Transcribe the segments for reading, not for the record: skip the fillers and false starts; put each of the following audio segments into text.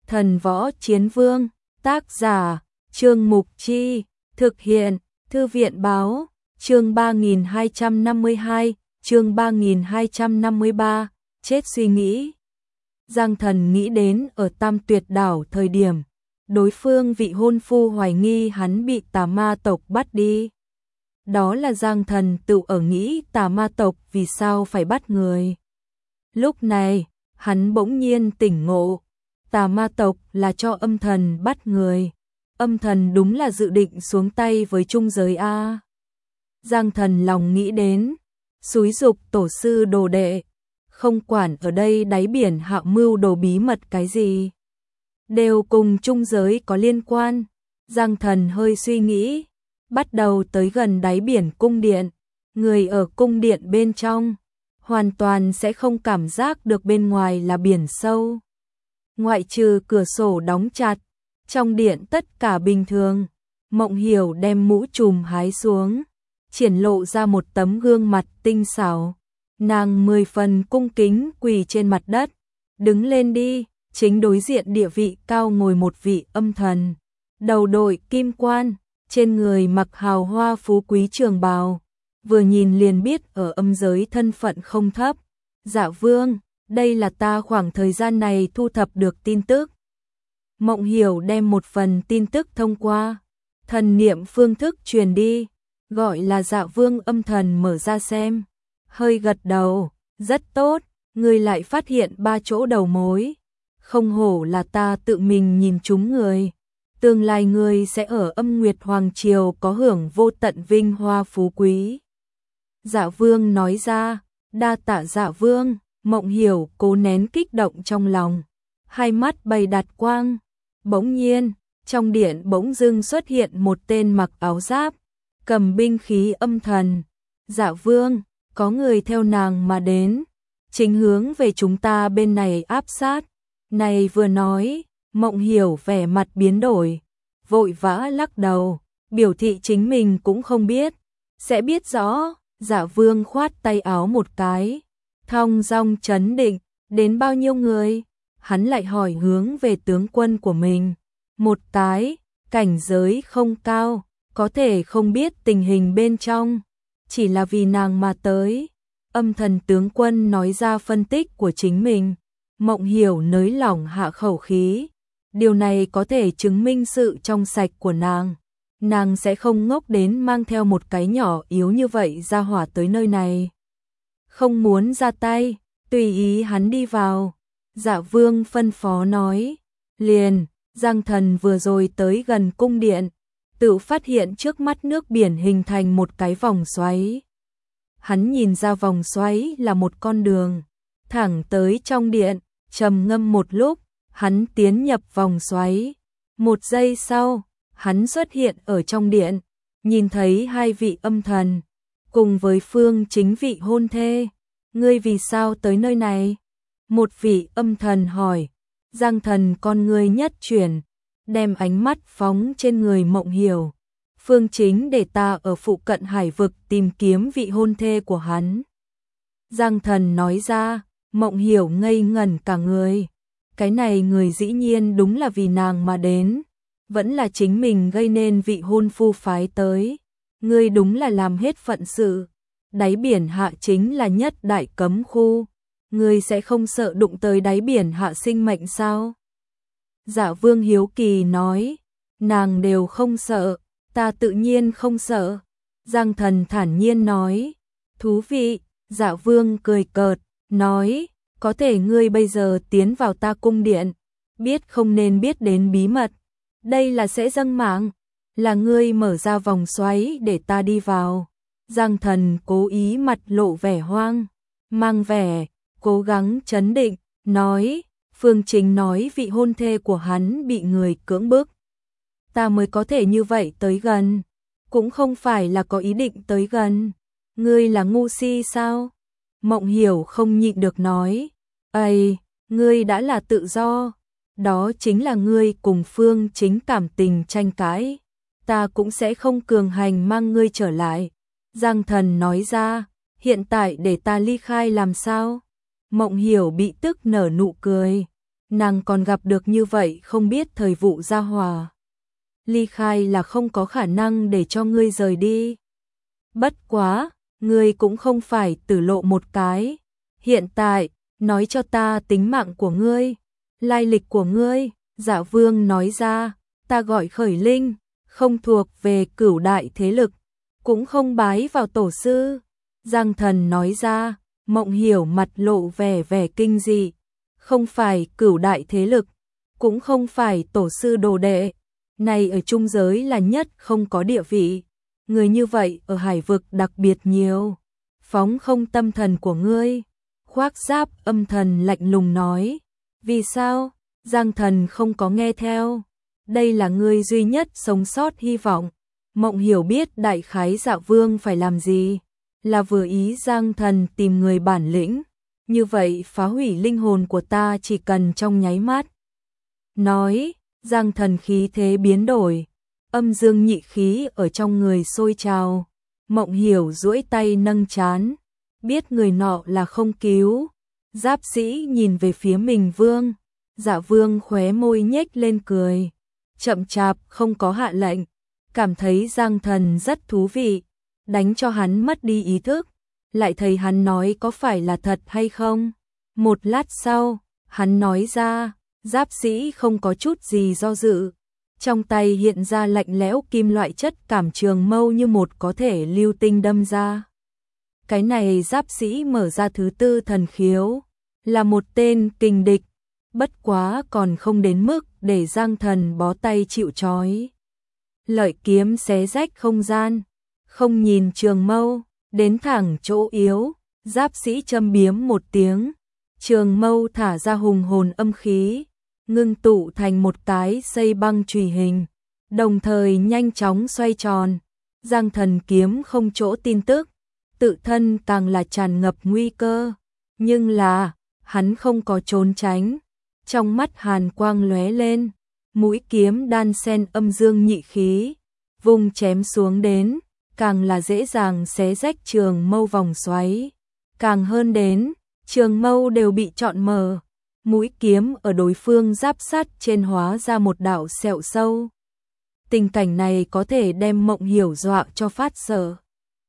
Thần Võ Chiến Vương, tác giả, Trương Mục Chi, thực hiện, Thư viện Báo, chương 3252, chương 3253, chết suy nghĩ. Giang Thần nghĩ đến ở Tam Tuyệt Đảo thời điểm, đối phương vị hôn phu hoài nghi hắn bị tà ma tộc bắt đi. Đó là Giang Thần tự ở nghĩ tà ma tộc vì sao phải bắt người. Lúc này, hắn bỗng nhiên tỉnh ngộ, tà ma tộc là cho âm thần bắt người. Âm thần đúng là dự định xuống tay với trung giới A. Giang Thần lòng nghĩ đến, xúi dục tổ sư đồ đệ, không quản ở đây đáy biển hạ mưu đồ bí mật cái gì, đều cùng trung giới có liên quan. Giang Thần hơi suy nghĩ, bắt đầu tới gần đáy biển cung điện, người ở cung điện bên trong, hoàn toàn sẽ không cảm giác được bên ngoài là biển sâu. Ngoại trừ cửa sổ đóng chặt, trong điện tất cả bình thường. Mộng Hiểu đem mũ trùm hái xuống, triển lộ ra một tấm gương mặt tinh xảo. Nàng 10 phần cung kính quỳ trên mặt đất, đứng lên đi. Chính đối diện địa vị cao ngồi một vị âm thần, đầu đội kim quan, trên người mặc hào hoa phú quý trường bào, vừa nhìn liền biết ở âm giới thân phận không thấp. Dạ Vương, đây là ta khoảng thời gian này thu thập được tin tức. Mộng Hiểu đem một phần tin tức thông qua thần niệm phương thức truyền đi, gọi là Dạ Vương âm thần mở ra xem, hơi gật đầu, rất tốt, ngươi lại phát hiện 3 chỗ đầu mối, không hổ là ta tự mình nhìn trúng người, tương lai ngươi sẽ ở Âm Nguyệt Hoàng Triều có hưởng vô tận vinh hoa phú quý. Dạ Vương nói ra, đa tạ Dạ Vương. Mộng Hiểu cố nén kích động trong lòng, hai mắt bày đặt quang. Bỗng nhiên, trong điện bỗng dưng xuất hiện một tên mặc áo giáp, cầm binh khí âm thần. Dạ Vương, có người theo nàng mà đến, chính hướng về chúng ta bên này áp sát. Này vừa nói, Mộng Hiểu vẻ mặt biến đổi, vội vã lắc đầu, biểu thị chính mình cũng không biết, sẽ biết rõ. Dạ Vương khoát tay áo một cái, thong dong trấn định, đến bao nhiêu người? Hắn lại hỏi hướng về tướng quân của mình. Một cái, cảnh giới không cao, có thể không biết tình hình bên trong, chỉ là vì nàng mà tới. Âm thần tướng quân nói ra phân tích của chính mình. Mộng Hiểu nới lỏng hạ khẩu khí. Điều này có thể chứng minh sự trong sạch của nàng. Nàng sẽ không ngốc đến mang theo một cái nhỏ yếu như vậy ra hỏa tới nơi này. Không muốn ra tay, tùy ý hắn đi vào. Dạ Vương phân phó nói. Liền, Giang Thần vừa rồi tới gần cung điện, tự phát hiện trước mắt nước biển hình thành một cái vòng xoáy. Hắn nhìn ra vòng xoáy là một con đường, thẳng tới trong điện, trầm ngâm một lúc, hắn tiến nhập vòng xoáy. Một giây sau, hắn xuất hiện ở trong điện, nhìn thấy 2 vị âm thần, cùng với Phương Chính vị hôn thê. Ngươi vì sao tới nơi này? Một vị âm thần hỏi. Giang Thần con ngươi nhất chuyển, đem ánh mắt phóng trên người Mộng Hiểu. Phương Chính để ta ở phụ cận hải vực tìm kiếm vị hôn thê của hắn. Giang Thần nói ra. Mộng Hiểu ngây ngẩn cả người. Cái này người dĩ nhiên đúng là vì nàng mà đến, vẫn là chính mình gây nên vị hôn phu phái tới. Ngươi đúng là làm hết phận sự. Đáy biển hạ chính là nhất đại cấm khu, ngươi sẽ không sợ đụng tới đáy biển hạ sinh mệnh sao? Dạ Vương hiếu kỳ nói, nàng đều không sợ, ta tự nhiên không sợ. Giang Thần thản nhiên nói, thú vị. Dạ Vương cười cợt, nói, có thể ngươi bây giờ tiến vào ta cung điện, biết không nên biết đến bí mật, đây là sẽ dâng mạng, là ngươi mở ra vòng xoáy để ta đi vào. Giang Thần cố ý mặt lộ vẻ hoang, mang vẻ cố gắng trấn định, nói, Phương Chính nói vị hôn thê của hắn bị người cưỡng bức, ta mới có thể như vậy tới gần, cũng không phải là có ý định tới gần. Ngươi là ngu si sao? Mộng Hiểu không nhịn được nói, ây, ngươi đã là tự do, đó chính là ngươi cùng Phương Chính cảm tình tranh cãi, ta cũng sẽ không cường hành mang ngươi trở lại. Giang Thần nói ra, hiện tại để ta ly khai làm sao? Mộng Hiểu bị tức nở nụ cười, nàng còn gặp được như vậy không biết thời vụ gia hòa. Ly khai là không có khả năng để cho ngươi rời đi. Bất quá, ngươi cũng không phải tử lộ một cái. Hiện tại, nói cho ta tính mạng của ngươi, lai lịch của ngươi. Dạ Vương nói ra, ta gọi Khởi Linh, không thuộc về cửu đại thế lực, cũng không bái vào tổ sư. Giang Thần nói ra, Mộng Hiểu mặt lộ vẻ vẻ kinh dị, không phải cửu đại thế lực, cũng không phải tổ sư đồ đệ, này ở trung giới là nhất không có địa vị, người như vậy ở hải vực đặc biệt nhiều. Phóng không tâm thần của ngươi. Khoác Giáp âm thần lạnh lùng nói, vì sao? Giang Thần không có nghe theo, đây là ngươi duy nhất sống sót hy vọng. Mộng Hiểu biết đại khái Dạ Vương phải làm gì, là vừa ý Giang Thần tìm người bản lĩnh, như vậy phá hủy linh hồn của ta chỉ cần trong nháy mắt. Nói, Giang Thần khí thế biến đổi, âm dương nhị khí ở trong người sôi trào. Mộng Hiểu duỗi tay nâng trán, biết người nọ là không cứu. Giáp Sĩ nhìn về phía mình Vương, Dạ Vương khóe môi nhếch lên cười, chậm chạp không có hạ lệnh, cảm thấy Giang Thần rất thú vị, đánh cho hắn mất đi ý thức, lại thấy hắn nói có phải là thật hay không. Một lát sau, hắn nói ra, Giáp Sĩ không có chút gì do dự, trong tay hiện ra lạnh lẽo kim loại chất cảm trường mâu như một có thể lưu tinh đâm ra. Cái này Giáp Sĩ mở ra thứ tư thần khiếu, là một tên kình địch, bất quá còn không đến mức để Giang Thần bó tay chịu trói. Lợi kiếm xé rách không gian, không nhìn trường mâu, đến thẳng chỗ yếu, Giáp Sĩ châm biếm một tiếng, trường mâu thả ra hùng hồn âm khí, ngưng tụ thành một cái xây băng chùy hình, đồng thời nhanh chóng xoay tròn. Giang Thần kiếm không chỗ tin tức, tự thân càng là tràn ngập nguy cơ, nhưng là hắn không có trốn tránh, trong mắt hàn quang lóe lên, mũi kiếm đan xen âm dương nhị khí, vùng chém xuống đến, càng là dễ dàng xé rách trường mâu vòng xoáy, càng hơn đến, trường mâu đều bị trọn mở, mũi kiếm ở đối phương giáp sắt trên hóa ra một đạo sẹo sâu. Tình cảnh này có thể đem Mộng Hiểu dọa cho phát sợ.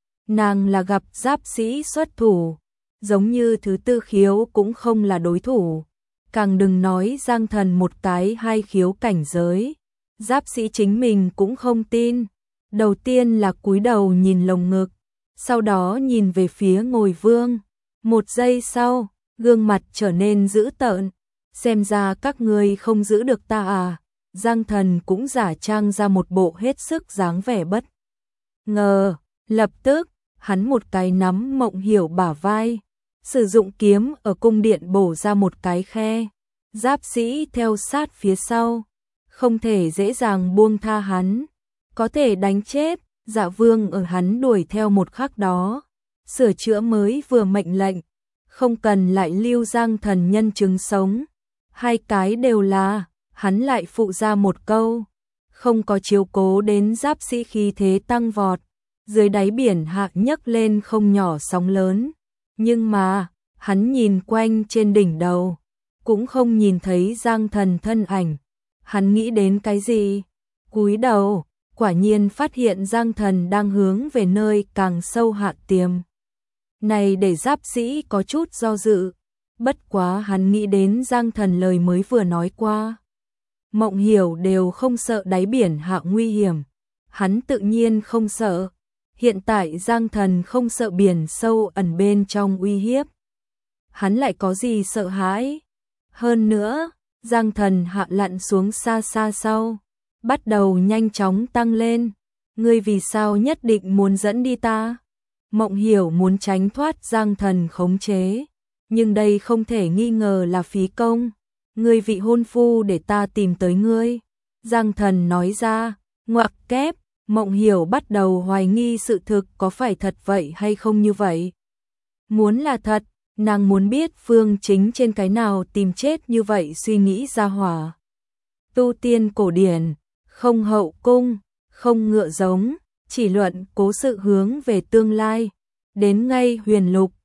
Nàng là gặp Giáp Sĩ xuất thủ, giống như thứ tư khiếu cũng không là đối thủ, càng đừng nói Giang Thần một cái hai khiếu cảnh giới. Giáp Sĩ chính mình cũng không tin, đầu tiên là cúi đầu nhìn lồng ngực, sau đó nhìn về phía Ngồi Vương, một giây sau, gương mặt trở nên dữ tợn, xem ra các ngươi không giữ được ta à. Giang Thần cũng giả trang ra một bộ hết sức dáng vẻ bất ngờ, lập tức, hắn một cái nắm Mộng Hiểu bả vai, sử dụng kiếm ở cung điện bổ ra một cái khe, Giáp Sĩ theo sát phía sau, không thể dễ dàng buông tha hắn, có thể đánh chết. Dạ Vương ở hắn đuổi theo một khắc đó, sửa chữa mới vừa mệnh lệnh, không cần lại lưu Giang Thần nhân chứng sống, hai cái đều là, hắn lại phụ ra một câu, không có chiếu cố đến Giáp Sĩ khí thế tăng vọt, dưới đáy biển hạ nhấc lên không nhỏ sóng lớn, nhưng mà, hắn nhìn quanh trên đỉnh đầu, cũng không nhìn thấy Giang Thần thân ảnh, hắn nghĩ đến cái gì? Cúi đầu, quả nhiên phát hiện Giang Thần đang hướng về nơi càng sâu hạ tiềm. Này để Giáp Sĩ có chút do dự, bất quá hắn nghĩ đến Giang Thần lời mới vừa nói qua. Mộng Hiểu đều không sợ đáy biển hạ nguy hiểm, hắn tự nhiên không sợ. Hiện tại Giang Thần không sợ biển sâu ẩn bên trong uy hiếp, hắn lại có gì sợ hãi? Hơn nữa, Giang Thần hạ lặn xuống xa xa sau, bắt đầu nhanh chóng tăng lên. Ngươi vì sao nhất định muốn dẫn đi ta? Mộng Hiểu muốn tránh thoát Giang Thần khống chế, nhưng đây không thể nghi ngờ là phí công. Ngươi vị hôn phu để ta tìm tới ngươi. Giang Thần nói ra, ngoặc kép. Mộng Hiểu bắt đầu hoài nghi sự thực có phải thật vậy hay không như vậy. Muốn là thật, nàng muốn biết Phương Chính trên cái nào tìm chết như vậy suy nghĩ ra hỏa. Tu tiên cổ điển, không hậu cung, không ngựa giống, chỉ luận cố sự hướng về tương lai. Đến ngay huyền lục,